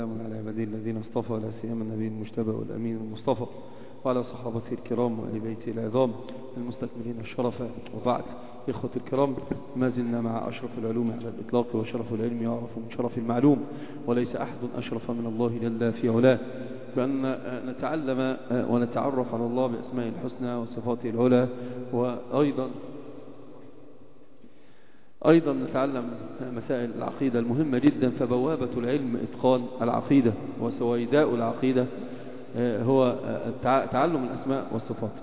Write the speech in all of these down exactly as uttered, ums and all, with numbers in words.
السلام على عباده الذين اصطفى، لا سيما النبي المجتبى والأمين المصطفى، وعلى صحابته الكرام وآل بيته العظام المستكملين الشرف، وبعد. إخوة الكرام، ما زلنا مع أشرف العلوم على الإطلاق، وشرف العلم يعرف من شرف المعلوم، وليس أحد أشرف من الله جل في علاه، بأن نتعلم ونتعرف على الله بأسماء الحسنى وصفاته العلى، وأيضا أيضا نتعلم مسائل العقيدة المهمة جدا. فبوابة العلم إتقان العقيدة، وسويداء العقيدة هو تعلم الأسماء والصفات.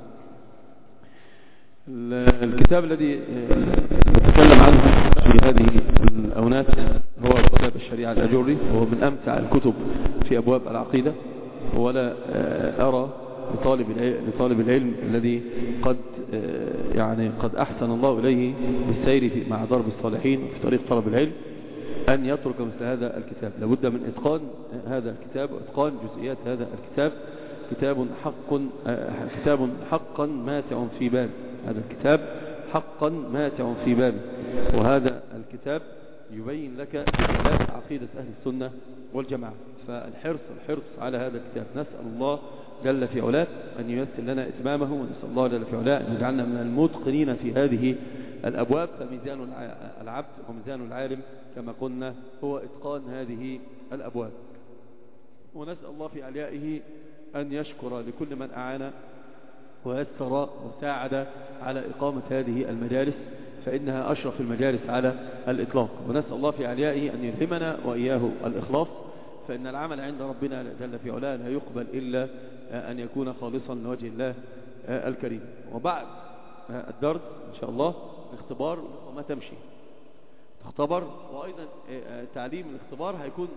الكتاب الذي نتكلم عنه في هذه الأونات هو كتاب الشريعة الأجري، وهو من أمتع الكتب في أبواب العقيدة، ولا أرى لطالب لطالب العلم الذي قد يعني قد أحسن الله إليه بالسير مع درب الصالحين في طريق طلب العلم أن يترك مثل هذا الكتاب. لابد من إتقان هذا الكتاب وإتقان جزئيات هذا الكتاب. كتاب حق كتاب حقا ماتع في باب هذا الكتاب حقا ماتع في باب وهذا الكتاب يبين لك جزئيات عقيدة أهل السنة والجماعة. فالحرص الحرص على هذا الكتاب. نسأل الله جل في علاه أن ييسر لنا إتمامه، ونسأل الله جل في علاه أن يجعلنا من المتقنين في هذه الأبواب. فميزان العبد وميزان العالم كما قلنا هو إتقان هذه الأبواب. ونسأل الله في عليائه أن يشكر لكل من أعان ويسر وساعد على إقامة هذه المجالس، فإنها أشرف المجالس على الإطلاق. ونسأل الله في عليائه أن يلهمنا وإياه الإخلاص، فإن العمل عند ربنا جل في علاه لا يقبل إلا أن يكون خالصا لوجه الله الكريم. وبعد الدرس إن شاء الله الاختبار وما تمشي تختبر، وأيضا تعليم الاختبار هيكون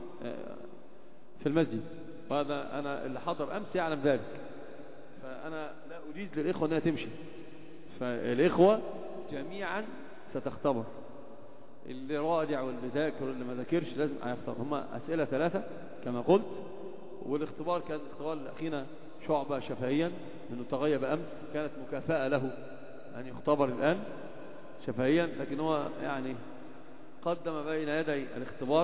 في المسجد، وهذا أنا اللي حضر أمس يعلم ذلك. فأنا لا أجيز للإخوة أنها تمشي، فالإخوة جميعا ستختبر، اللي راجع واللي ذاكر واللي ما ذاكرش لازم هيختبر. هما أسئلة ثلاثة كما قلت، والاختبار كان اختبار لأخينا شعبة شفهيا لأنه تغيب أمس، كانت مكافأة له أن يختبر الآن شفهيا، لكن هو يعني قدم بين يدي الاختبار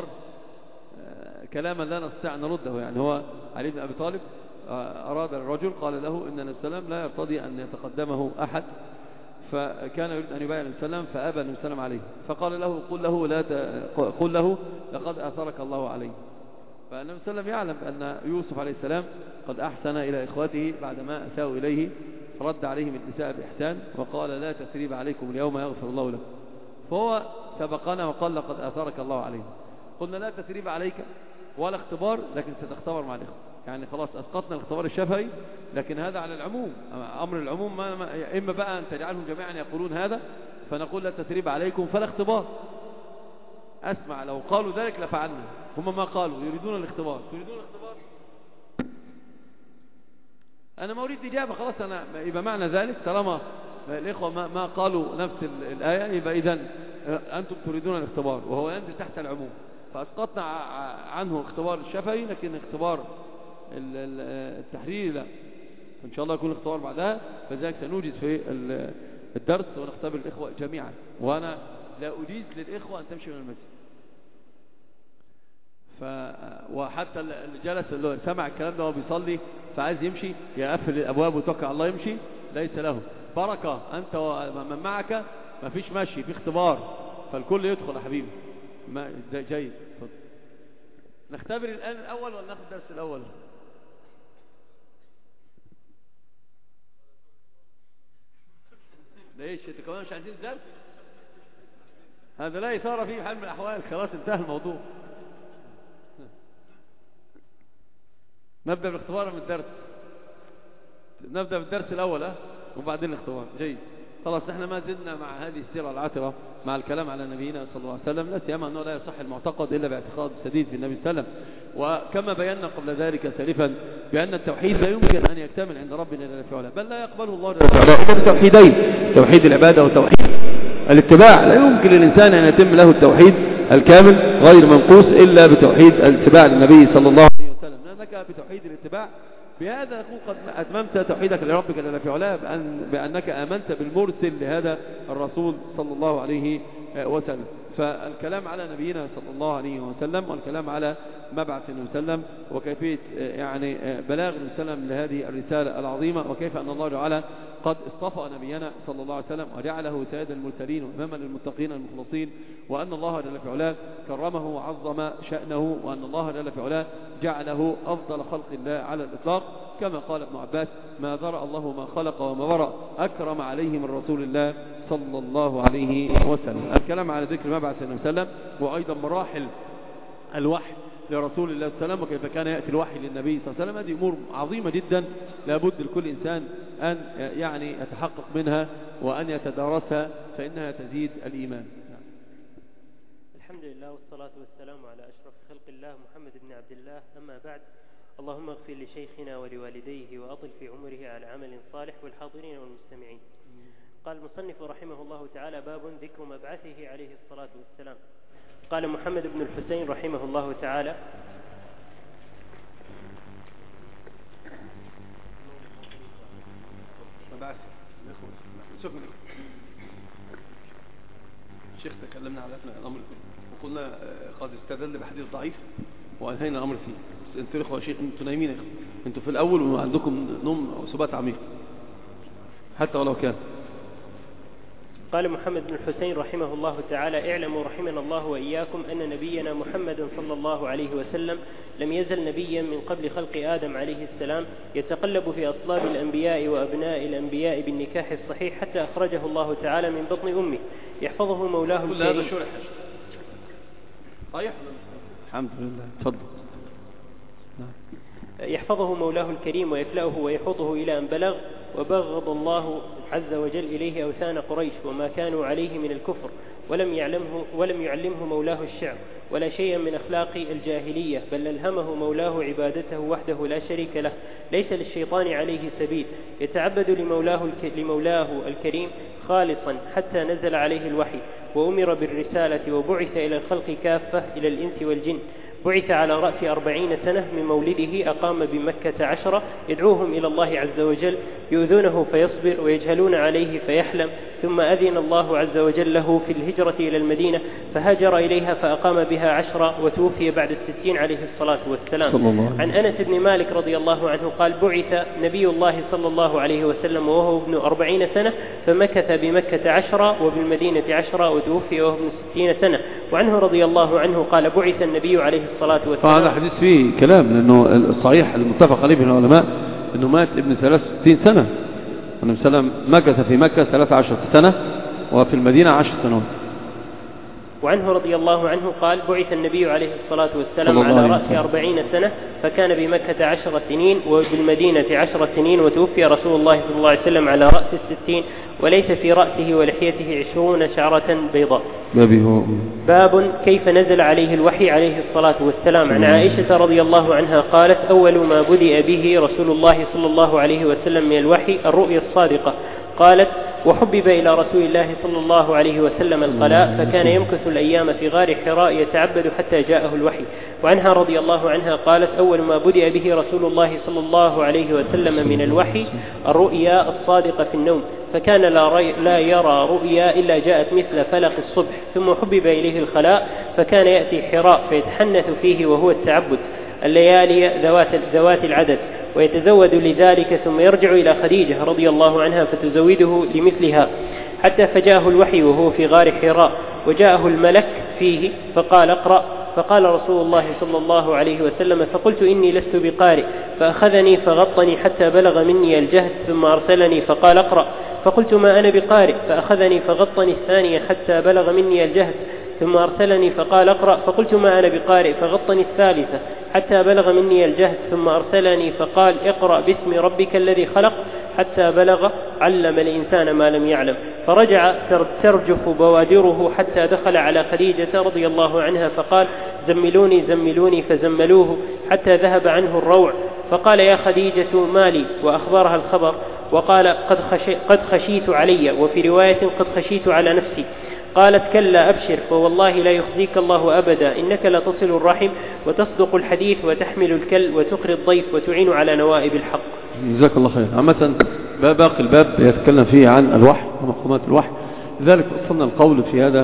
كلاما لا نستطيع أن نرده. يعني هو علي بن أبي طالب أراد الرجل قال له إن النبي صلى الله عليه وسلم لا يرتضي أن يتقدمه أحد، فكان يريد أن يبايع النبي صلى الله عليه وسلم، فأبى النبي صلى الله عليه وسلم عليه، فقال له قل له لا ت... قل له لقد آثرك الله عليه. فالنبي صلى الله عليه وسلم يعلم أن يوسف عليه السلام قد أحسن إلى إخوته بعدما أساءوا إليه، فرد عليهم الإساءة بإحسان وقال لا تثريب عليكم اليوم يغفر الله لكم. فهو سبقنا وقال لقد آثرك الله عليه. قلنا لا تثريب عليك ولا اختبار، لكن ستختبر مع الإخوة. يعني خلاص أسقطنا الاختبار الشفهي، لكن هذا على العموم، أمر العموم. ما ما إما بقى أن تجعلهم جميعا يقولون هذا فنقول لا تثريب عليكم فلا اختبار. أسمع لو قالوا ذلك لفعلنا، هم ما قالوا يريدون الاختبار. تريدون الاختبار؟ أنا ما أريد إجابة، خلاص أنا يبقى معنى ذلك طالما الإخوة ما, ما قالوا نفس الآية يبقى إذن أنتم تريدون الاختبار، وهو ينزل تحت العموم. فأسقطنا عنه اختبار الشفهي، لكن اختبار التحريري لا. إن شاء الله يكون الاختبار بعدها، فذلك سنوجد في الدرس ونختبر الإخوة جميعا. وأنا لا أجيز للإخوة أن تمشي من المسجد. ف... وحتى اللي جلس اللي سمع الكلام ده وهو بيصلي فعايز يمشي يقفل الأبواب ويتوكل على الله يمشي، ليس له بركة. أنت ومن معك ما فيش مشي، في اختبار، فالكل يدخل يا حبيبي. ما جيد. فضل. نختبر الآن الأول ولا ناخد درس الأول؟ ليش انت كمان مش عايزين درس؟ هذا لا إثارة فيه حال من الأحوال، خلاص انتهى الموضوع. نبدأ بالاختبار من الدرس. نبدأ بالدرس الأول ها وبعدين الاختبار. جيد. خلاص احنا ما زلنا مع هذه السيرة العطرة مع الكلام على نبينا صلى الله عليه وسلم، لا سيما أنه لا يصح المعتقد إلا باعتقاد سديد في النبي صلى الله عليه وسلم. وكما بينا قبل ذلك سالفا بأن التوحيد لا يمكن أن يكتمل عند ربنا جل في علاه، بل لا يقبله الله جل في علاه إلا بتوحيدين: توحيد العبادة وتوحيد الاتباع. لا يمكن للإنسان أن يتم له التوحيد الكامل غير منقوص إلا بتوحيد الاتباع للنبي صلى الله عليه وسلم، لأنك بتوحيد الاتباع بهذا يكون قد أتممت توحيدك لربك جل في علاه، بأن بأنك آمنت بالمرسل لهذا الرسول صلى الله عليه وسلم. فالكلام على نبينا صلى الله عليه وسلم والكلام على مبعث النبي صلى الله عليه وسلم وكيفية يعني بلاغ النبي صلى الله عليه وسلم لهذه الرسالة العظيمة، وكيف أن الله تعالى قد اصطفى نبينا صلى الله عليه وسلم وجعله سيد المرسلين وإماما للمتقين المخلصين، وأن الله جل في علاه كرمه وعظم شأنه، وأن الله جل في علاه جعله أفضل خلق الله على الإطلاق، كما قال ابن عباس: ما ذرأ الله ما خلق وما برأ أكرم عليه من رسول الله صلى الله عليه وسلم. الكلام على ذكر مبعث النبي صلى الله عليه وسلم، وأيضا مراحل الوحي لرسول الله صلى الله عليه وسلم، وكيف كان يأتي الوحي للنبي صلى الله عليه وسلم. هذه أمور عظيمة جدا لابد لكل إنسان أن يعني يتحقق منها وأن يتدارسها، فإنها تزيد الإيمان. الحمد لله والصلاة والسلام على أشرف خلق الله محمد بن عبد الله. أما بعد، اللهم اغفر لشيخنا ولوالديه وأطل في عمره على عمل صالح والحاضرين والمستمعين. قال المصنف رحمه الله تعالى: باب ذكر مبعثه عليه الصلاة والسلام. قال محمد بن الحسين رحمه الله تعالى: شيخ تكلمنا على الأمر وقلنا قد استدل بحديث ضعيف وأنهينا الأمر فيه. انتوا إخوة شيخ، انتوا نايمين يا إخوة، انتوا في الأول وعندكم نوم أو سبات عميق حتى ولو كان. قال محمد بن الحسين رحمه الله تعالى: اعلموا رحمنا الله وإياكم أن نبينا محمد صلى الله عليه وسلم لم يزل نبيا من قبل خلق آدم عليه السلام يتقلب في أصلاب الأنبياء وأبناء الأنبياء بالنكاح الصحيح حتى أخرجه الله تعالى من بطن أمه يحفظه مولاه كل هذا شرح. طيب الحمد لله. تفضل. يحفظه مولاه الكريم ويكلأه ويحوطه إلى أن بلغ، وبغض الله عز وجل إليه أوثان قريش وما كانوا عليه من الكفر، ولم يعلمه ولم يعلمه مولاه الشعر ولا شيئا من أخلاق الجاهلية، بل ألهمه مولاه عبادته وحده لا شريك له، ليس للشيطان عليه سبيل، يتعبد لمولاه, لمولاه الكريم خالصا حتى نزل عليه الوحي وأمر بالرسالة وبعث إلى الخلق كافة إلى الإنس والجن. بعث على رأس أربعين سنة من مولده، أقام بمكة عشرة يدعوهم إلى الله عز وجل، يؤذونه فيصبر ويجهلون عليه فيحلم، ثم أذن الله عز وجل له في الهجرة إلى المدينة فهاجر إليها فأقام بها عشرة وتوفي بعد الستين عليه الصلاة والسلام. عن أنس بن مالك رضي الله عنه قال: بعث نبي الله صلى الله عليه وسلم وهو ابن أربعين سنة فمكث بمكة عشرة وبالمدينة عشرة وتوفي وهو ابن ستين سنة. وعنه رضي الله عنه قال: بعث النبي عليه الصلاة والسلام. هذا حديث فيه كلام، لأنه الصحيح المتفق عليه بين العلماء أنه مات ابن ثلاث وستين سنة، النبي صلى الله عليه وسلم مكث في مكة ثلاث عشرة سنة وفي المدينة عشر سنوات. وعنه رضي الله عنه قال: بعث النبي عليه الصلاة والسلام على رأس أربعين سنة فكان بمكة عشر سنين وبالمدينة عشر سنين، وتوفي رسول الله صلى الله عليه وسلم على رأس الستين، وليس في رأسه ولحيته عشرون شعرة بيضاء. باب كيف نزل عليه الوحي عليه الصلاة والسلام. عن عائشة رضي الله عنها قالت: أول ما بدأ به رسول الله صلى الله عليه وسلم من الوحي الرؤيا الصادقة. قالت: وحبب إلى رسول الله صلى الله عليه وسلم القلاء، فكان يمكث الأيام في غار حراء يتعبد حتى جاءه الوحي. وعنها رضي الله عنها قالت: أول ما بدأ به رسول الله صلى الله عليه وسلم من الوحي الرؤيا الصادقة في النوم، فكان لا, لا يرى رؤيا إلا جاءت مثل فلق الصبح. ثم حبب إليه الخلاء، فكان يأتي حراء فيتحنث فيه وهو التعبد الليالي ذوات, ذوات العدد، ويتزود لذلك، ثم يرجع إلى خديجة رضي الله عنها فتزوده لمثلها، حتى فجاءه الوحي وهو في غار حراء، وجاءه الملك فيه فقال: اقرأ. فقال رسول الله صلى الله عليه وسلم: فقلت: إني لست بقارئ. فأخذني فغطني حتى بلغ مني الجهد، ثم أرسلني فقال: اقرأ. فقلت: ما أنا بقارئ. فأخذني فغطني الثانية حتى بلغ مني الجهد، ثم أرسلني فقال: اقرأ. فقلت: ما أنا بقارئ. فغطني الثالثة حتى بلغ مني الجهد، ثم أرسلني فقال: اقرأ باسم ربك الذي خلق، حتى بلغ علم الإنسان ما لم يعلم. فرجع ترجف بوادره حتى دخل على خديجة رضي الله عنها فقال: زملوني زملوني، فزملوه حتى ذهب عنه الروع. فقال: يا خديجة ما لي؟ وأخبرها الخبر، وقال: قد, خشي قد خشيت علي، وفي رواية قد خشيت على نفسي. قالت: كلا أبشر، فوالله لا يخزيك الله أبدا، إنك لتصل الرحم وتصدق الحديث وتحمل الكل وتقري الضيف وتعين على نوائب الحق. جزاك الله خير. عامة باقي الباب يتكلم فيه عن الوحي ومقومات الوحي، لذلك وصلنا القول في هذا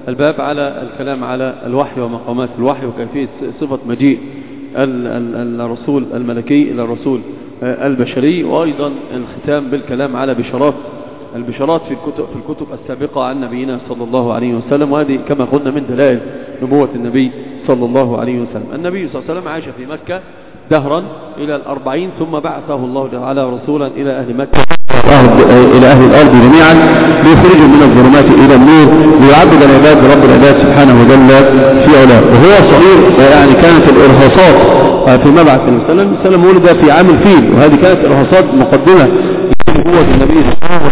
الباب على الكلام على الوحي ومقامات الوحي وكيفية صفة مجيء الرسول الملكي إلى الرسول البشري، وأيضا الختام بالكلام على بشارات البشارات في الكتب, في الكتب السابقة عن نبينا صلى الله عليه وسلم، وهذه كما قلنا من دلائل نبوة النبي صلى الله عليه وسلم. النبي صلى الله عليه وسلم عاش في مكة دهرا إلى الأربعين، ثم بعثه الله تعالى رسولا إلى أهل مكة إلى أهل الأرض جميعا ليخرجوا من الظلمات إلى النور ليعبد العباد رب العباد سبحانه وجل في علاه. وهو صغير يعني كانت الإرهاصات في مبعث النبي صلى الله عليه وسلم ولد في عام الفيل، وهذه كانت إرهاصات مقدمة لنبوة النبي صلى الله عليه وسلم.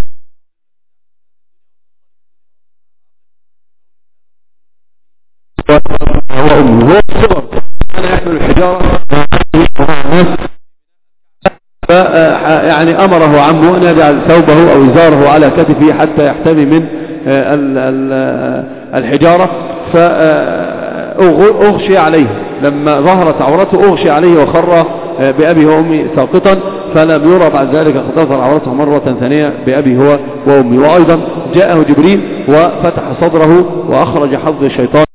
هو أمه هو الصغر كان يحمل الحجارة يعني أمره عمه أن يجعل ثوبه أو إزاره على كتفه حتى يحتمي من الحجارة، فأغشي عليه لما ظهرت عورته، أغشي عليه وخر بأبي وأمي ساقطا، فلم يرى بعد ذلك قد تظهر عورته مرة ثانية بأبي هو وأمي. وأيضا جاءه جبريل وفتح صدره وأخرج حظ الشيطان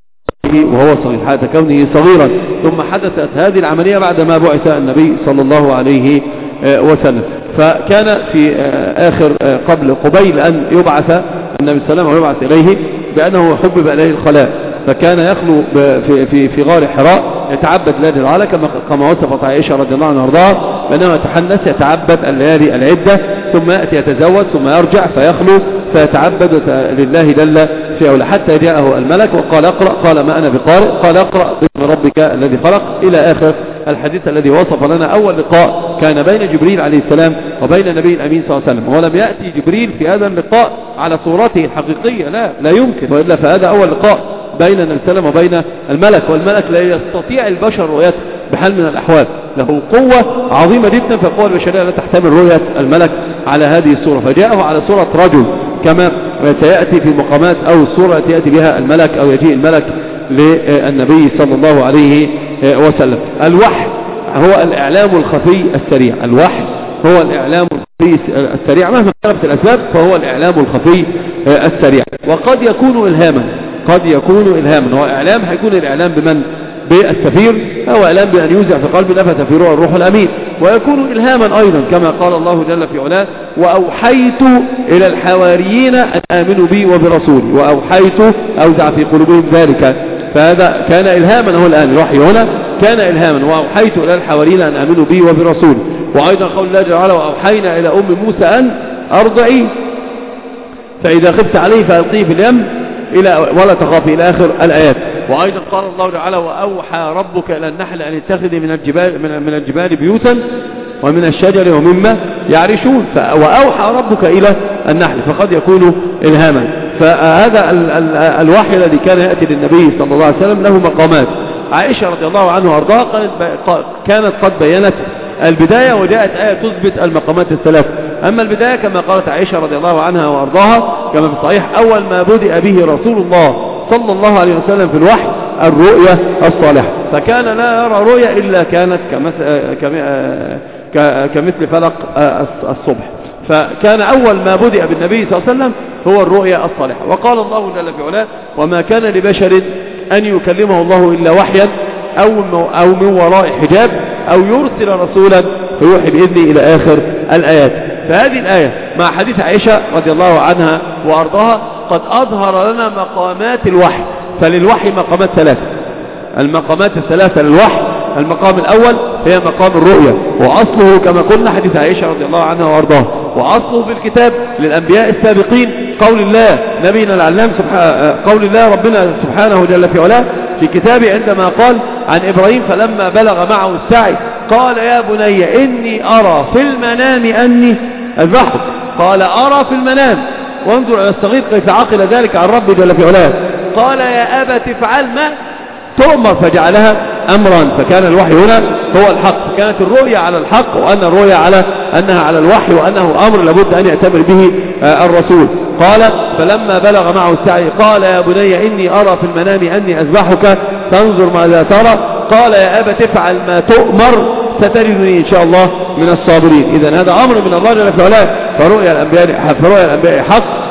وهو صغير حتى كونه صغيرا، ثم حدثت هذه العملية بعدما بعث النبي صلى الله عليه وسلم. فكان في آخر قبل قبيل أن يبعث النبي صلى الله عليه وسلم ويبعث إليه بأنه حبب إليه الخلاء، فكان يخلو في في في غار حراء يتعبد ليالي العلا كما كما وصفت عائشة رضي الله عنها وارضاها، بأنه يتحنث يتعبد الليالي العدة ثم يأتي يتزوج ثم يرجع فيخلو فيتعبد لله جل في علا حتى جاءه الملك وقال اقرأ، قال ما أنا بقارئ، قال اقرأ باسم ربك الذي خلق، إلى آخر الحديث الذي وصف لنا أول لقاء كان بين جبريل عليه السلام وبين النبي الأمين صلى الله عليه وسلم. ولم يأتي جبريل في هذا اللقاء على صورته الحقيقية، لا لا يمكن، وإلا فهذا أول لقاء بين النبي صلى الله عليه وسلم وبين الملك، والملك لا يستطيع البشر رؤيته بحال من الأحوال، له قوة عظيمة جدا، فالقوة البشرية لا تحتمل رؤية الملك على هذه الصورة، فجاءه على صورة رجل كما سيأتي في مقامات أو الصورة التي يأتي بها الملك أو يجيء الملك للنبي صلى الله عليه وسلم. الوحي هو الإعلام الخفي السريع، الوحي هو الإعلام الخفي السريع مهما كانت الأسباب، فهو الإعلام الخفي السريع. وقد يكون إلهاما، قد يكون إلهاما، وإعلام هيكون الإعلام بمن؟ بالسفير، أو إعلام بأن يوزع في قلب نفث في روح الروح الأمين. ويكون إلهاما أيضا كما قال الله جل في علاه وأوحيت إلى الحواريين أن آمنوا بي وبرسولي، وأوحيت أوزع في قلوبهم ذلك، فهذا كان إلهاما. هو الآن الوحي هنا كان إلهاما، وأوحيت إلى الحواريين أن آمنوا بي وبرسولي. وأيضا قول الله جل وعلا وأوحينا إلى أم موسى أن أرضعي فإذا خفت عليه فألقيه في اليم إلى ولا تخافي إلى آخر الآيات. وأيضا قال الله تعالى وأوحى ربك إلى النحل أن اتخذي من الجبال من, من الجبال بيوتا ومن الشجر ومما يعرشون، وأوحى ربك إلى النحل، فقد يكون إلهاما. فهذا ال ال الوحي الذي كان يأتي للنبي صلى الله عليه وسلم له مقامات. عائشة رضي الله عنها وارضاها كانت قد بينت البداية، وجاءت آية تثبت المقامات الثلاث. أما البداية كما قالت عائشة رضي الله عنها وارضاها كما في الصحيح أول ما بدأ به رسول الله صلى الله عليه وسلم في الوحي الرؤية الصالحة، فكان لا يرى رؤية إلا كانت كمثل فلق الصبح، فكان أول ما بدأ بالنبي صلى الله عليه وسلم هو الرؤية الصالحة. وقال الله جل في علاه وما كان لبشر أن يكلمه الله إلا وحيا أو أو من وراء حجاب أو يرسل رسولا فيوحي بإذنه إلى آخر الآيات. فهذه الآية مع حديث عائشة رضي الله عنها وأرضاها قد أظهر لنا مقامات الوحي. فللوحي مقامات ثلاثة، المقامات الثلاثة للوحي. المقام الأول هي مقام الرؤية، وأصله كما قلنا حديث عائشة رضي الله عنها وأرضاها، وأصله في الكتاب للأنبياء السابقين قول الله نبينا العلام قول الله ربنا سبحانه جل في علاه في كتابه عندما قال عن إبراهيم فلما بلغ معه السعي قال يا بني إني أرى في المنام أني أذبحك، قال أرى في المنام، وانظر إلى الصغير كيف عقل ذلك عن ربي جل في علاه، قال يا أبت افعل ما تؤمر فجعلها أمرا. فكان الوحي هنا هو الحق، فكانت الرؤية على الحق، وأن الرؤية على أنها على الوحي، وأنه أمر لابد أن يأتمر به الرسول. قال فلما بلغ معه السعي قال يا بني إني أرى في المنام أني أذبحك فانظر ماذا ترى، قال يا أبت افعل ما تؤمر ستجدني إن شاء الله من الصابرين. إذن هذا أمر من الله جل في علاه، فرؤيا الأنبياء فرؤيا الأنبياء حق،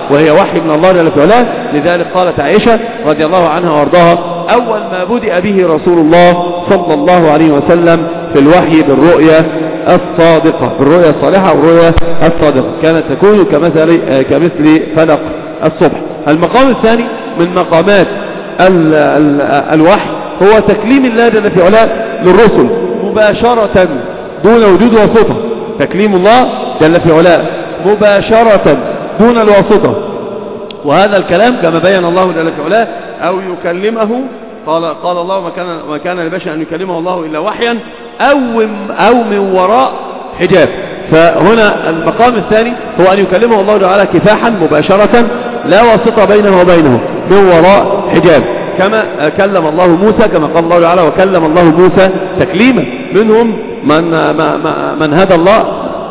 وهي وحي من الله جل وعلا. لذلك قالت عائشة رضي الله عنها وارضاها: أول ما بدأ به رسول الله صلى الله عليه وسلم في الوحي بالرؤيا الصادقة، بالرؤيا الصالحة والرؤيا الصادقة، كانت تكون كمثل كمثل فلق الصبح. المقام الثاني من مقامات ال ال الوحي هو تكليم الله جل في علاه للرسل مباشرة دون وجود واسطة. تكليم الله جل في علاه مباشرة دون الواسطة، وهذا الكلام كما بين الله جل في علاه: أو يكلمه، قال قال الله: ما كان ما كان لبشر أن يكلمه الله إلا وحيا أو أو من وراء حجاب. فهنا المقام الثاني هو أن يكلمه الله تعالى كفاحا مباشرة لا واسطة بينه وبينه، من وراء حجاب، كما كلم الله موسى، كما قال الله تعالى: وكلم الله موسى تكليما. منهم من من هدى الله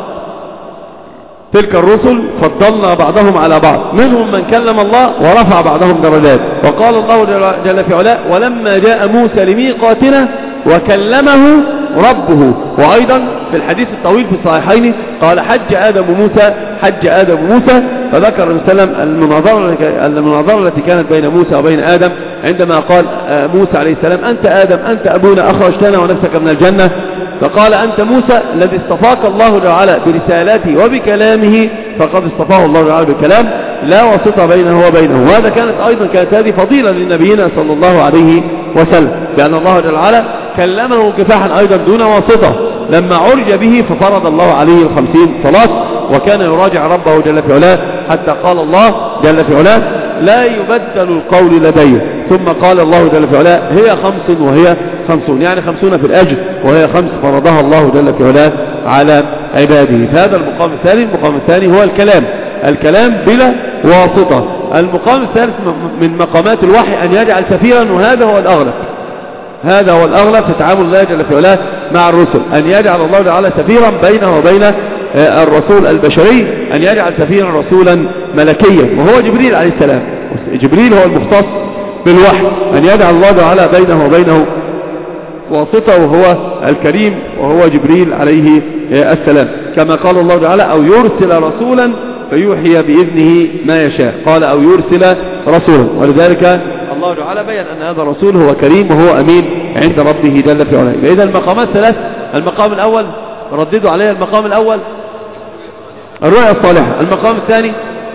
تلك الرسل فضلنا بعضهم على بعض، منهم من كلم الله ورفع بعضهم درجات. وقال الله جل في علاه: ولما جاء موسى لميقاتنا وكلمه ربه. وأيضا في الحديث الطويل في الصحيحين قال: حج آدم موسى حج آدم موسى، فذكر النبي صلى الله عليه وسلم المناظرة المناظرة التي كانت بين موسى وبين آدم، عندما قال موسى عليه السلام: أنت آدم أنت أبونا أخرجتنا ونفسك من الجنة، فقال: أنت موسى الذي اصطفاك الله تعالى برسالته وبكلامه، فقد اصطفاه الله تعالى بكلام لا واسطة بينه وبينه. وهذا كانت أيضا كانت هذه فضيلة لنبينا صلى الله عليه وسلم، بأن الله تعالى كلمه كفاحا أيضا دون واسطة. لما عرج به ففرض الله عليه الخمسين صلاة، وكان يراجع ربه جل في علاه، حتى قال الله جل في علاه: لا يبدل القول لدي. ثم قال الله جل في علاه: هي خمس وهي خمسون، يعني خمسون في الأجر، وهي خمس فرضها الله جل في علاه على عباده. فهذا المقام الثاني. المقام الثاني هو الكلام، الكلام بلا واسطة. المقام الثالث من مقامات الوحي أن يجعل سفيرا، وهذا هو الأغلب، هذا هو الأغلب في تعامل الله جل في علاه مع الرسل، أن يجعل الله تعالى سفيرا بينه وبين الرسول البشري، أن يجعل سفيرا رسولا ملكيا، وهو جبريل عليه السلام. جبريل هو المختص بالوحي، أن يجعل الله تعالى بينه وبينه واسطة، وهو الكريم وهو جبريل عليه السلام، كما قال الله تعالى: أو يرسل رسولا فيوحي بإذنه ما يشاء. قال: أو يرسل رسولا. ولذلك الله تعالى بيّن أن هذا الرسول هو كريم وهو أمين عند ربه جل في علاه. إذا المقامات ثلاث. المقام الأول رددوا عليه، المقام الأول الرؤيا الصالحة. المقام الثاني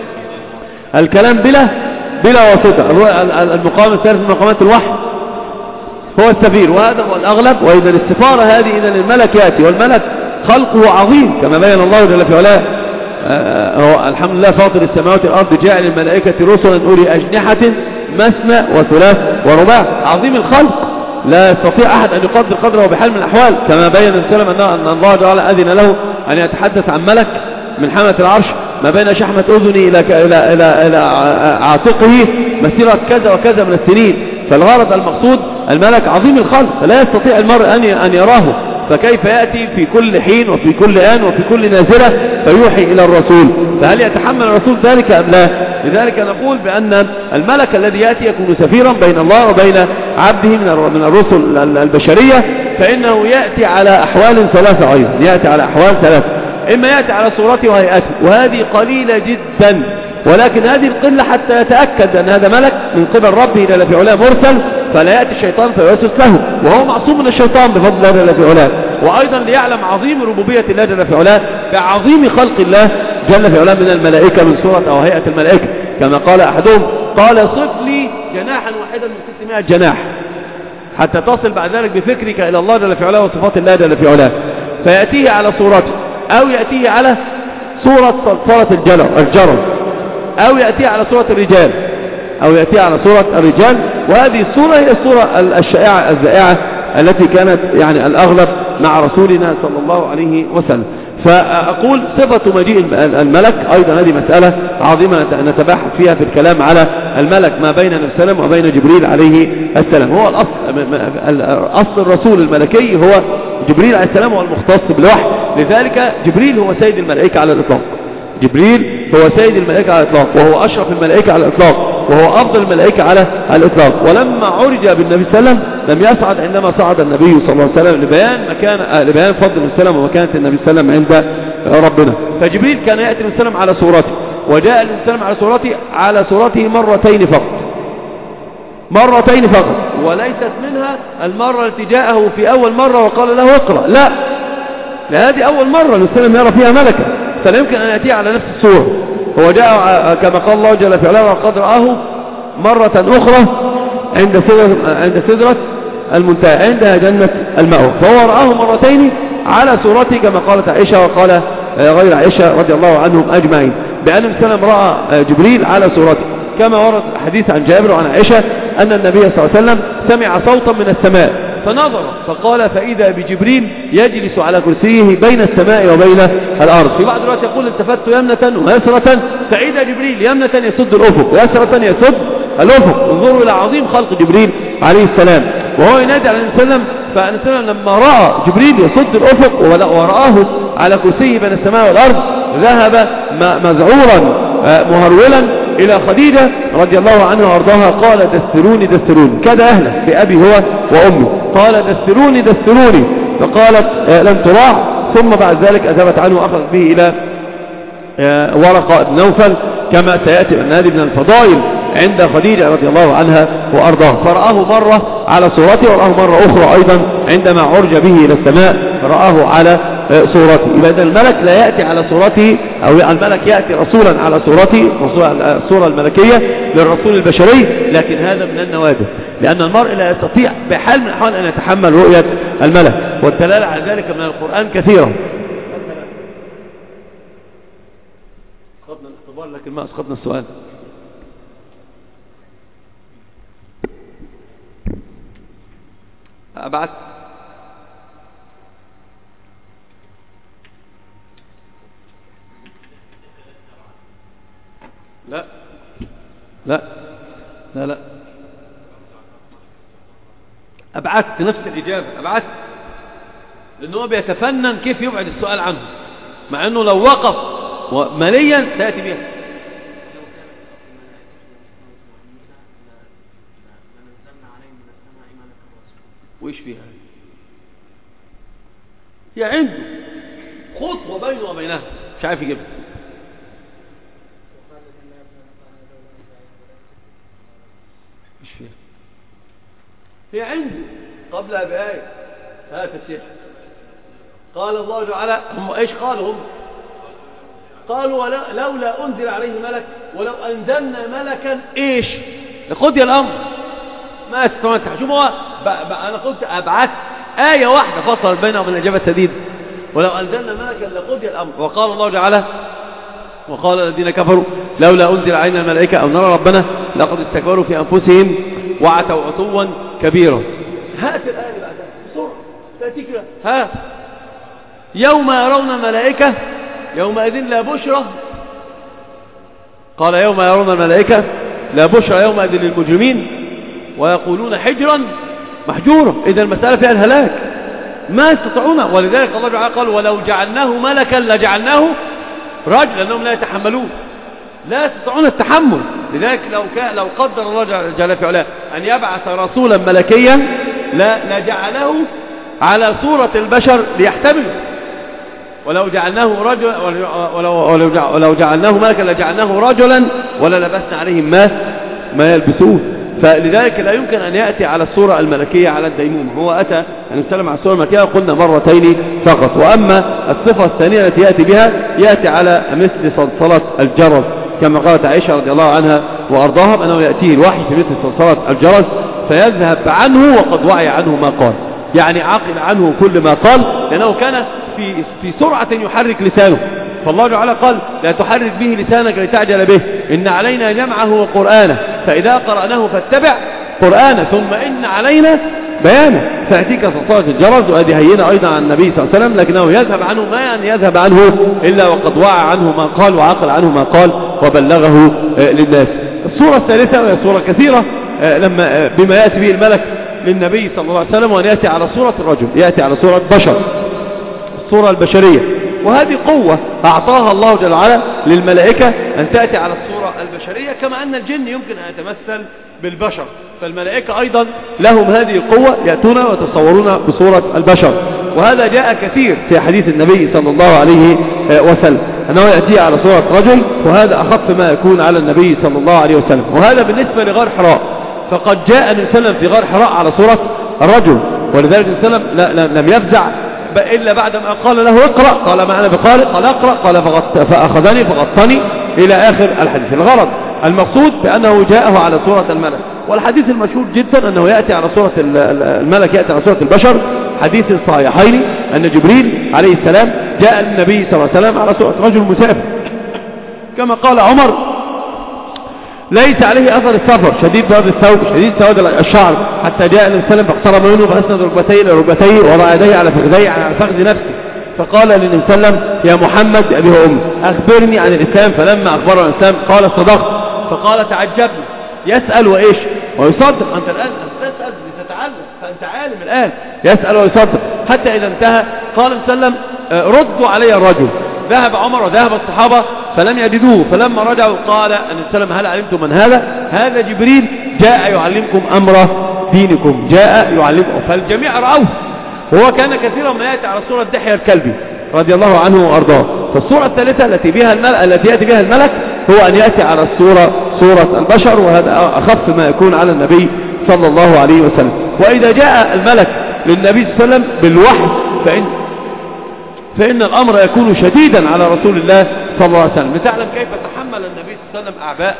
الكلام بلا بلا واسطة. المقام الثالث من مقامات الوحي هو السفير، وهذا هو الأغلب. وإذا السفارة هذه إذا الملك يأتي، والملك خلقه عظيم كما بين الله جل في علاه: هو الحمد لله فاطر السماوات والأرض جاعل الملائكة رسلا أولي أجنحة مثنى وثلاث ورباع. عظيم الخلق، لا يستطيع أحد أن يقدر قدره بحال من الأحوال، كما بين السلام أن الله تعالى أذن له أن يتحدث عن ملك من حملة العرش ما بين شحمة أذني إلى إلى إلى إلى عاتقه مسيرة كذا وكذا من السنين. فالغرض المقصود الملك عظيم الخلق، لا يستطيع المرء أن أن يراه، فكيف يأتي في كل حين وفي كل آن وفي كل نازلة فيوحي إلى الرسول؟ فهل يتحمل الرسول ذلك أم لا؟ لذلك نقول بأن الملك الذي يأتي يكون سفيرا بين الله وبين عبده من الرسل البشرية، فإنه يأتي على أحوال ثلاثة أيضا، يأتي على أحوال ثلاثة. إما يأتي على صورته وهيئته، وهذه قليلة جدا، ولكن هذه القلة حتى يتأكد أن هذا ملك من قبل ربه جل في علاه مرسل، فلا يأتي الشيطان فيوسوس له، وهو معصوم من الشيطان بفضل الله جل في علاه. وأيضا ليعلم عظيم ربوبية الله جل في علاه بعظيم خلق الله جل في علاه من الملائكة، من صورة أو هيئة الملائكة، كما قال أحدهم: قال صف لي جناحا واحدا من ستمائة جناح، حتى تصل بعد ذلك بفكرك إلى الله جل في علاه وصفات الله جل في علاه. فيأتيه على صورته، أو يأتيه على صورة صلصلة الجرم، أو يأتيه على صورة الرجال، أو يأتيه على صورة الرجال. وهذه الصورة هي الصورة الشائعة الزائعة التي كانت يعني الأغلب مع رسولنا صلى الله عليه وسلم. فأقول صفة مجيء الملك أيضا هذه مسألة عظيمة نتباحث فيها في الكلام على الملك ما بين النبي صلى الله عليه وسلم وبين جبريل عليه السلام. هو الأصل, أصل الرسول الملكي هو جبريل عليه السلام، هو المختص بالوحي. لذلك جبريل هو سيد الملائكة على الإطلاق، جبريل هو سيد الملائكة على الإطلاق، وهو أشرف الملائكة على الإطلاق، وهو أفضل الملائكة على الإطلاق. ولما عرج بالنبي صلى الله عليه وسلم لم يصعد عندما صعد النبي صلى الله عليه وسلم لبيان مكان لبيان فضل النبي صلى الله عليه وسلم ومكانة النبي صلى الله عليه وسلم عند ربنا. فجبريل كان يأتي النبي صلى الله عليه وسلم على صورته، وجاء النبي صلى الله عليه وسلم على صورته على صورته مرتين فقط مرتين فقط، وليست منها المرة التي جاءه في أول مرة وقال له اقرأ، لا، هذه أول مرة النبي صلى الله عليه وسلم يرى فيها ملكا، فلا يمكن أن يأتي على نفس الصورة. هو جاء كما قال الله جل في علاه وقد رآه مرة أخرى عند سدرة, عند سدرة المنتهى عندها جنة المأوى، فهو رآه مرتين على صورته كما قالت عائشة وقال غير عائشة رضي الله عنهم أجمعين بأن النبي صلى الله عليه وسلم رأى جبريل على صورته، كما ورد حديث عن جابر وعن عائشة أن النبي صلى الله عليه وسلم سمع صوتا من السماء فنظر فقال فإذا بجبريل يجلس على كرسيه بين السماء وبين الأرض. في بعض الوقت يقول التفت يمنة ويسرة فإذا جبريل يمنة يسد الأفق ويسرة يسد الأفق. انظروا إلى عظيم خلق جبريل عليه السلام، وهو ينادي على النبي صلى الله عليه وسلم، فالنبي صلى الله عليه وسلم لما رأى جبريل يسد الأفق ورآه على كرسيه بين السماء والأرض ذهب مذعورا مهرولا إلى خديجة رضي الله عنها وارضاها قال دستروني دستروني كاد أهله بأبي هو وأمي، قال دستروني دستروني، فقالت لم تراع، ثم بعد ذلك أذهبت عنه وأخذت به إلى ورقة بن نوفل كما سيأتي أن هذه من الفضائل عند خديجة رضي الله عنها وأرضاها. فرآه مرة على صورته ورآه مرة أخرى أيضا عندما عرج به إلى السماء رآه على صورته. إذا الملك لا يأتي على صورته، أو الملك يأتي رسولا على صورته الصورة الملكية للرسول البشري، لكن هذا من النوادر، لأن المرء لا يستطيع بحال من الأحوال أن يتحمل رؤية الملك، والدلالة على ذلك من القرآن كثيرة. أسقطنا الاختبار لكن ما أسقطنا السؤال. أبعث لا لا لا لا أبعثت نفس الإجابة، أبعثت، لأنه بيتفنن كيف يبعد السؤال عنه، مع أنه لو وقف ماليا سيأتي بها. وإيش فيها؟ هي عنده خطوة بينه وبينها مش عارف يجيبها. إيش فيها؟ هي عنده قبلها بآية هات الشيخ. قال الله تعالى، هم إيش قالوا؟ هم قالوا لولا أنزل عليه ملك، ولو أنزلنا ملكا إيش لقضي الأمر ما استمتع. شوف هو أنا قلت أبعث آية واحدة فصل بينه وبين الإجابة السديدة، ولو أنزلنا ملكا لقضي الأمر. وقال الله تعالى وقال الذين كفروا لولا أنزل علينا الملائكة أو نرى ربنا لقد استكبروا في أنفسهم وعتوا عتوا كبيرا. هات الآية اللي بعدها بسرعة تأتيك ها يوم يرون الملائكة يومئذ لا بشرى، قال يوم يرون الملائكة لا بشرى يومئذ للمجرمين ويقولون حجرا محجورا. إذا المسألة فيها الهلاك ما يستطيعون، ولذلك الله تعالى قال ولو جعلناه ملكا لجعلناه رجلا، لأنهم لا يتحملون، لا يستطيعون التحمل. لذلك لو كان لو قدر الله جل في علاه أن يبعث رسولا ملكيا لجعله على صورة البشر ليحتمله، ولو جعلناه رجلا ولو, ولو, ولو جعلناه ملكا لجعلناه رجلا ولا لبسنا عليهم ما ما يلبسون. فلذلك لا يمكن أن يأتي على الصورة الملكية على الديمومة. هو أتى أن نسلم على الصورة الملكية وقلنا مرتين فقط. وأما الصفة الثانية التي يأتي بها يأتي على مثل صلصلة الجرس كما قالت عائشة رضي الله عنها وأرضاها بأنه يأتيه الوحي في مثل صلصلة الجرس فيذهب عنه وقد وعي عنه ما قال، يعني عقل عنه كل ما قال، لأنه كان في في سرعة يحرك لسانه. فالله تعالى قال لا تحرك به لسانك لتعجل به، إن علينا جمعه وقرآنه فإذا قرأناه فاتبع قرآنه ثم إن علينا بيانه. فأتيك صلصلة الجرس، وهذه هينة أيضا عن النبي صلى الله عليه وسلم، لكنه يذهب عنه ما أن يذهب عنه إلا وقد وعى عنه ما قال وعقل عنه ما قال وبلغه للناس. الصورة الثالثة وهي صورة كثيرة لما بما يأتي به الملك للنبي صلى الله عليه وسلم، وأن يأتي على صورة الرجل، يأتي على صورة بشر، الصورة البشرية. وهذه قوة أعطاها الله جل وعلا للملائكة أن تأتي على الصورة البشرية، كما أن الجن يمكن أن يتمثل بالبشر، فالملائكة أيضا لهم هذه القوة، يأتون ويتصورون بصورة البشر. وهذا جاء كثير في حديث النبي صلى الله عليه وسلم أنه يأتي على صورة رجل، وهذا أخف ما يكون على النبي صلى الله عليه وسلم. وهذا بالنسبة لغار حراء، فقد جاء النبي صلى الله عليه وسلم في غار حراء على صورة الرجل، ولذلك النبي صلى الله عليه وسلم لم يفزع إلا بعد ما قال له اقرأ، قال ما أنا بقارئ، قال اقرأ، قال فأخذني فغطني إلى آخر الحديث. الغرض المقصود بأنه جاءه على صورة الملك. والحديث المشهور جدا أنه يأتي على صورة الملك، يأتي على صورة البشر، حديث الصحيحين أن جبريل عليه السلام جاء النبي صلى الله عليه وسلم على صورة رجل مسافر، كما قال عمر ليس عليه أثر السفر، شديد بياض الثوب، شديد سواد الشعر، حتى جاء النبي صلى الله عليه وسلم فاقترب منه فأسند ركبتيه إلى ركبتيه ووضع يديه على فخذيه على فخذ نفسه، فقال للنبي صلى الله عليه وسلم يا محمد أبي وأمي أخبرني عن الإسلام، فلما أخبره عن الإسلام قال صدقت، فقال تعجبني، يسأل وإيش ويصدق، أنت الآن تسأل لتتعلم فأنت عالم الآن، يسأل ويصدق، حتى إذا انتهى قال النبي صلى الله عليه وسلم ردوا علي الرجل. ذهب عمر وذهب الصحابة فلم يجدوه، فلما رجعوا قال النبي صلى الله عليه وسلم هل علمتم من هذا؟ هذا جبريل جاء يعلمكم أمر دينكم، جاء يعلمكم. فالجميع رأوه، وهو كان كثيرا ما يأتي على صورة دحية الكلبي رضي الله عنه وأرضاه. فالصورة الثالثة التي بها الملك التي يأتي بها الملك هو أن يأتي على الصورة صورة البشر، وهذا أخف ما يكون على النبي صلى الله عليه وسلم. وإذا جاء الملك للنبي صلى الله عليه وسلم بالوحي فإن فإن الأمر يكون شديدا على رسول الله صلى الله عليه وسلم. لتعلم كيف تحمل النبي صلى الله عليه وسلم أعباء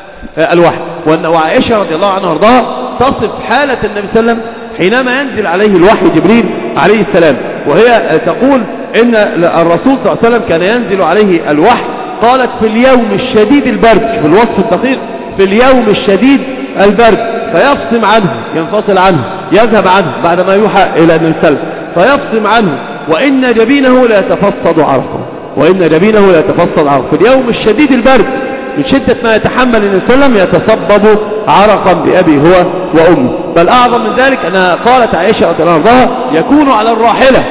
الوحي. وعائشة رضي الله عنها وارضاها تصف حالة النبي صلى الله عليه وسلم حينما ينزل عليه الوحي جبريل عليه السلام، وهي تقول إن الرسول صلى الله عليه وسلم كان ينزل عليه الوحي، قالت في اليوم الشديد البرد، في الوصف الدقيق في اليوم الشديد البرد، فيفصم عنه، ينفصل عنه، يذهب عنه بعدما يوحى إلى النبي صلى الله عليه وسلم فيفصم عنه، وإن جبينه لا يتفصد عرقا، وإن جبينه لا يتفصد عرقا في اليوم الشديد البرد، من شدة ما يتحمل النبي صلى الله عليه وسلم يتصبب عرقا بأبي هو وأمي. بل أعظم من ذلك أنها قالت عائشة رضي الله عنها يكون على الراحلة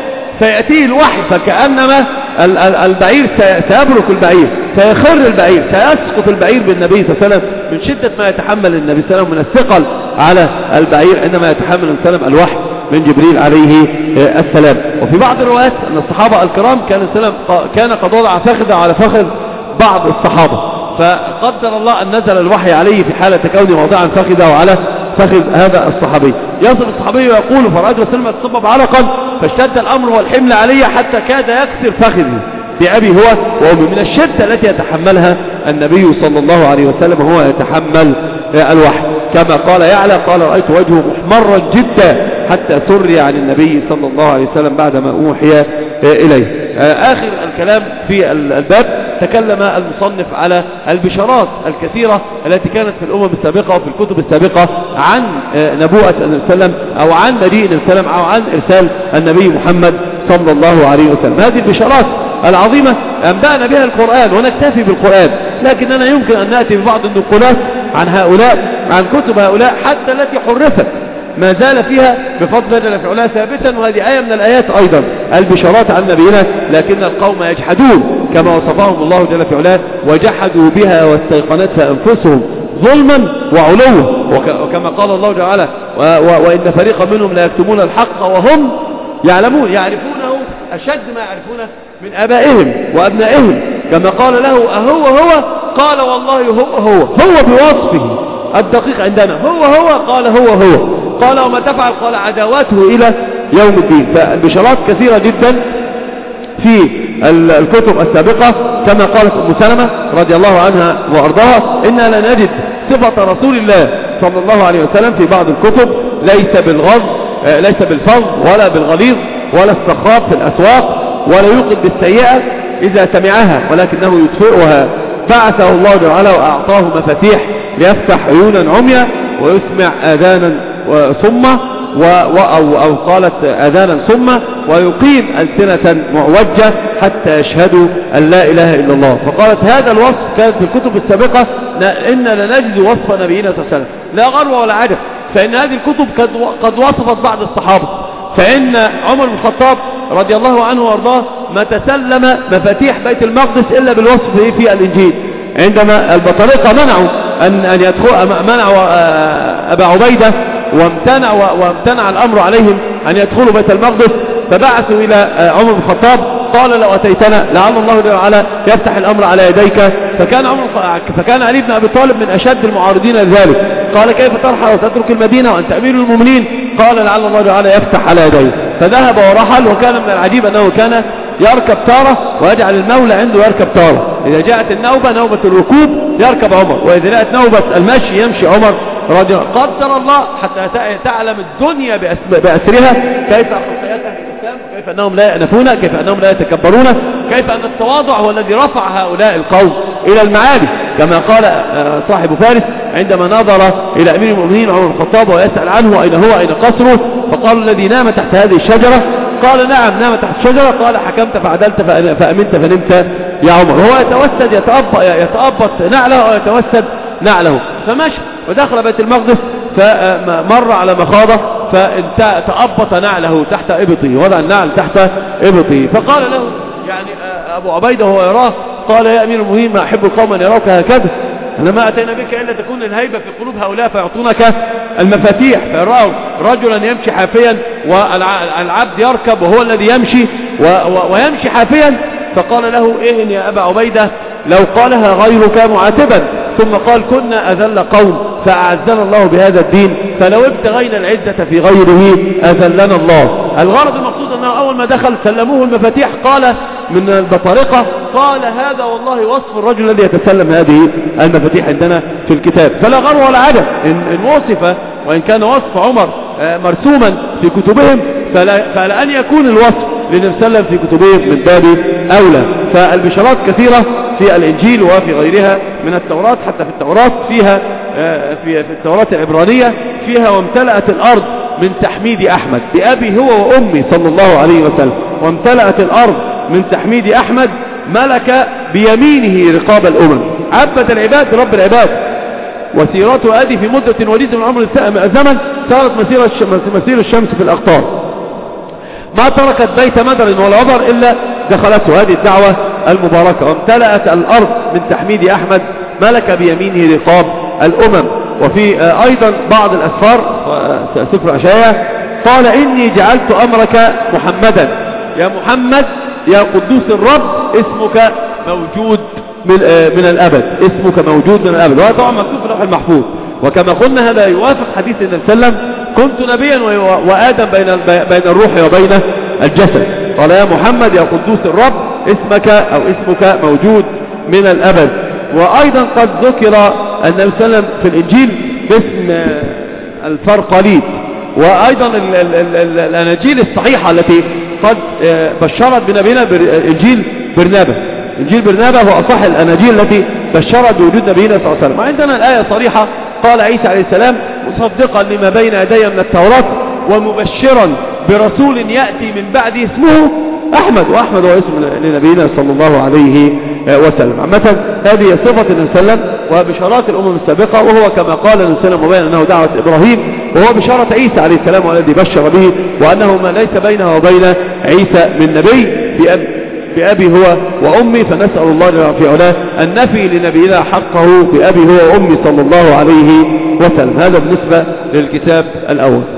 فيأتيه الوحي فكأنما البعير سيبرك البعير، سيخر البعير، سيسقط البعير بالنبي صلى الله عليه وسلم من شدة ما يتحمل النبي صلى الله عليه وسلم من الثقل على البعير عندما يتحمل النبي صلى الله عليه وسلم الوحي من جبريل عليه السلام. وفي بعض الروايات أن الصحابة الكرام كان كان قد وضع فخذ على فخذ بعض الصحابة، فقدر الله أن نزل الوحي عليه في حالة كونه موضعا فخذه على فخذ هذا الصحابي. يصف الصحابي ويقول فرأيت وسلم يتصبب عرقا فاشتد الأمر والحمل علي حتى كاد يكسر فخذي بأبي هو وأمي، من الشدة التي يتحملها النبي صلى الله عليه وسلم وهو يتحمل الوحي. كما قال يعلى قال رأيت وجهه محمرا جدا حتى سري عن النبي صلى الله عليه وسلم بعدما أوحي إليه. آخر الكلام في الباب تكلم المصنف على البشارات الكثيرة التي كانت في الأمم السابقة وفي الكتب السابقة عن نبوءة النبي صلى الله عليه وسلم أو عن مجيء النبي صلى الله عليه وسلم أو عن إرسال النبي محمد صلى الله عليه وسلم. هذه البشارات العظيمة أنبأنا بها القرآن ونكتفي بالقرآن، لكننا يمكن أن نأتي ببعض النقولات عن هؤلاء عن كتب هؤلاء حتى التي حرفت ما زال فيها بفضل جل في علاه ثابتا، وهذه آية من الآيات أيضا البشارات عن نبينا، لكن القوم يجحدون كما وصفهم الله جل في علاه وجحدوا بها واستيقنتها أنفسهم ظلما وعلوا، وكما قال الله جل وعلا وإن فريقا منهم لا يكتمون الحق وهم يعلمون، يعرفونه أشد ما يعرفونه من آبائهم وأبنائهم، كما قال له أهو هو قال والله هو هو هو بوصفه الدقيق عندنا هو هو قال هو هو قال وما تفعل قال عداواته إلى يوم الدين. فالبشارات كثيرة جدا في الكتب السابقة، كما قالت أم سلمة رضي الله عنها وأرضاها إننا لا نجد صفة رسول الله صلى الله عليه وسلم في بعض الكتب ليس بالغض ليس بالفظ ولا بالغليظ ولا السخاب في الأسواق ولا يوقد بالسيئة إذا سمعها ولكنه يطفئها. بعثه الله تعالى وأعطاه مفاتيح ليفتح عيونا عميا ويسمع آذانا صمة أو, أو قالت آذانا صمة ويقيم ألسنة معوجة حتى يشهدوا أن لا إله إلا الله. فقالت هذا الوصف كانت في الكتب السابقة إننا لنجد وصف نبينا صلى الله عليه وسلم لا غرو ولا عجب، فإن هذه الكتب قد وصفت بعض الصحابة، فإن عمر بن الخطاب رضي الله عنه وارضاه ما تسلم مفاتيح بيت المقدس إلا بالوصف في الإنجيل، عندما البطارقة منعوا أن, أن يدخل منعوا أبا عبيدة وامتنع, وامتنع الأمر عليهم أن يدخلوا بيت المقدس، فبعثوا إلى عمر بن الخطاب قال لو أتيتنا لعل الله جل وعلا يفتح الأمر على يديك. فكان عمر فكان علي بن أبي طالب من أشد المعارضين لذلك. قال كيف ترحل وتترك المدينة وأنت أمير المؤمنين؟ قال لعل الله جل وعلا يفتح على يديه. فذهب ورحل. وكان من العجيب أنه كان يركب تارة ويجعل المولى عنده يركب تارة. إذا جاءت النوبة نوبة الركوب يركب عمر، وإذا جاءت نوبة المشي يمشي عمر رضي الله. قدر الله حتى تعلم الدنيا بأسرها كيف أخلاقياتها في الإسلام، كيف أنهم لا يأنفون، كيف أنهم لا يتكبرون، كيف أن التواضع هو الذي رفع هؤلاء القوم إلى المعالي. كما قال صاحب فارس عندما نظر إلى أمير المؤمنين عمر بن الخطاب ويسأل عنه أين هو أين قصره، فقالوا الذي نام تحت هذه الشجرة. قال نعم نام تحت الشجرة. قال حكمت فعدلت فأمنت فنمت يا عمر. هو يتوسد يتأبط نعله ويتوسد نعله. فمشى ودخل بيت المقدس فمر على مخاضة فتأبط نعله تحت إبطه، وضع النعل تحت إبطه. فقال له يعني أبو عبيدة وهو يراه قال يا أمير المؤمنين ما أحب القوم أن يراك هكذا، لما أتينا بك إلا تكون الهيبة في قلوب هؤلاء فيعطونك المفاتيح. فرأوا رجلا يمشي حافيا والعبد يركب وهو الذي يمشي ويمشي حافيا. فقال له إيه يا أبا عبيدة لو قالها غيرك معاتبا. ثم قال كنا أذل قوم فأعزنا الله بهذا الدين، فلو ابتغينا العزة في غيره أذلنا الله. الغرض المقصود أنه أول ما دخل سلموه المفاتيح قال من البطارقة قال هذا والله وصف الرجل الذي يتسلم هذه المفاتيح عندنا في الكتاب. فلا غر ولا عجب إن, إن وصف، وإن كان وصف عمر مرسوما في كتبهم فلا فلأن يكون الوصف للنبي صلى الله عليه وسلم في كتبهم من باب أولى. فالبشارات كثيرة في الإنجيل وفي غيرها من التوراة، حتى في التوراة فيها في في التوراة العبرانية فيها وامتلأت الأرض من تحميد أحمد بأبي هو وأمي صلى الله عليه وسلم. وامتلأت الأرض من تحميد أحمد ملك بيمينه رقاب الأمم، عبد العباد رب العباد. وسيرته هذه في مدة وليدة من عمر الزمن صارت مسيرة مسير الشمس في الأقطار، ما تركت بيت مدر ولا عبر إلا دخلته هذه الدعوة المباركة. وامتلأت الأرض من تحميد أحمد ملك بيمينه رقاب الأمم. وفي أيضا بعض الأسفار سفر أشعياء قال إني جعلت أمرك محمدا، يا محمد يا قدوس الرب اسمك موجود من, من الأبد، اسمك موجود من الأبد. وهذا طبعا مكتوب في اللوح المحفوظ. وكما قلنا هذا يوافق حديث النبي صلى الله عليه وسلم كنت نبيا وآدم بين بين الروح وبين الجسد. قال يا محمد يا قدوس الرب اسمك أو اسمك موجود من الأبد. وأيضا قد ذكر النبي صلى الله عليه وسلم في الإنجيل باسم الفرقليد. وأيضا ال ال ال الأناجيل الصحيحة التي قد بشرت بنبينا إنجيل برنابا. إنجيل برنابا هو أصح الأناجيل التي بشرت بوجود نبينا صلى الله عليه وسلم. وعندنا الآية صريحة قال عيسى عليه السلام مصدقا لما بين يدي من التوراة ومبشرا برسول يأتي من بعد اسمه أحمد. وأحمد هو اسم لنبينا صلى الله عليه وسلم. عامة هذه صفة النبي صلى الله عليه وسلم وبشارات الأمم السابقة، وهو كما قال النبي صلى الله عليه وسلم وبين أنه دعوة إبراهيم، وهو بشارة عيسى عليه السلام والذي بشر به، وأنه ما ليس بينه وبين عيسى من نبي بأب بأبي هو وأمي. فنسأل الله جل في علاه أن نفي لنبينا حقه بأبي هو وأمي صلى الله عليه وسلم. هذا بالنسبة للكتاب الأول.